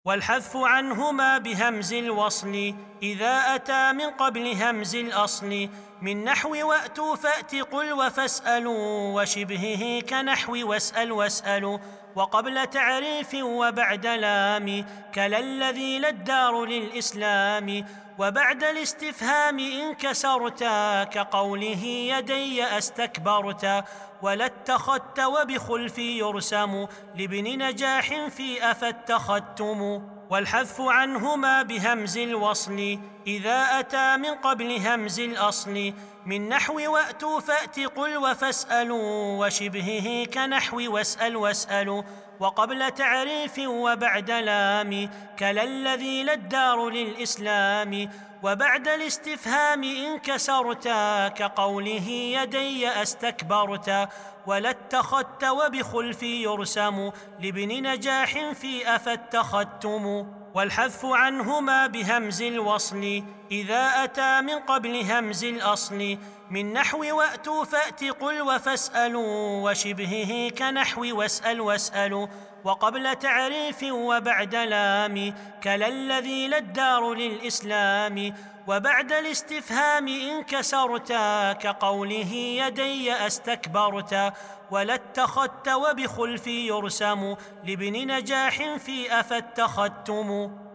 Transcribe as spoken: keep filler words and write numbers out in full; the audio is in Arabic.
والحذف عنهما بهمز الوصل إذا أتى من قبل همز الأصل، من نحو وأتوا فأت قل وفاسألوا، وشبهه كنحو واسأل واسألوا، وقبل تعريف وبعد لام كلا الذي لا الدار للإسلام، وبعد الاستفهام إن كسرتا كقوله يدي أستكبرتا، ولا اتخذت وبخلف يرسم لابن نجاح في أفاتخذتم. والحذف عنهما بهمز الوصل إذا أتى من قبل همز الأصل، من نحو وأتوا فأت قل وفاسألوا، وشبهه كنحو واسأل واسألوا، وقبل تعريف وبعد لام كلا الذي لا الدار للإسلام، وبعد الاستفهام إن كسرتا كقوله يدي أستكبرتا، ولا اتخذت وبخلف يرسم لابن نجاح في أفاتخذتم. والحذف عنهما بهمز الوصل إذا أتى من قبل همز الأصل، من نحو وأتوا فأت قل وفاسألوا، وشبهه كنحو واسأل واسألوا، وقبل تعريف وبعد لام كلا الذي لا الدار للإسلام، وبعد الاستفهام إن كسرتا كقوله يدي أستكبرتا، ولا اتخذت وبخلف يرسم لابن نجاح في أفاتخذتم.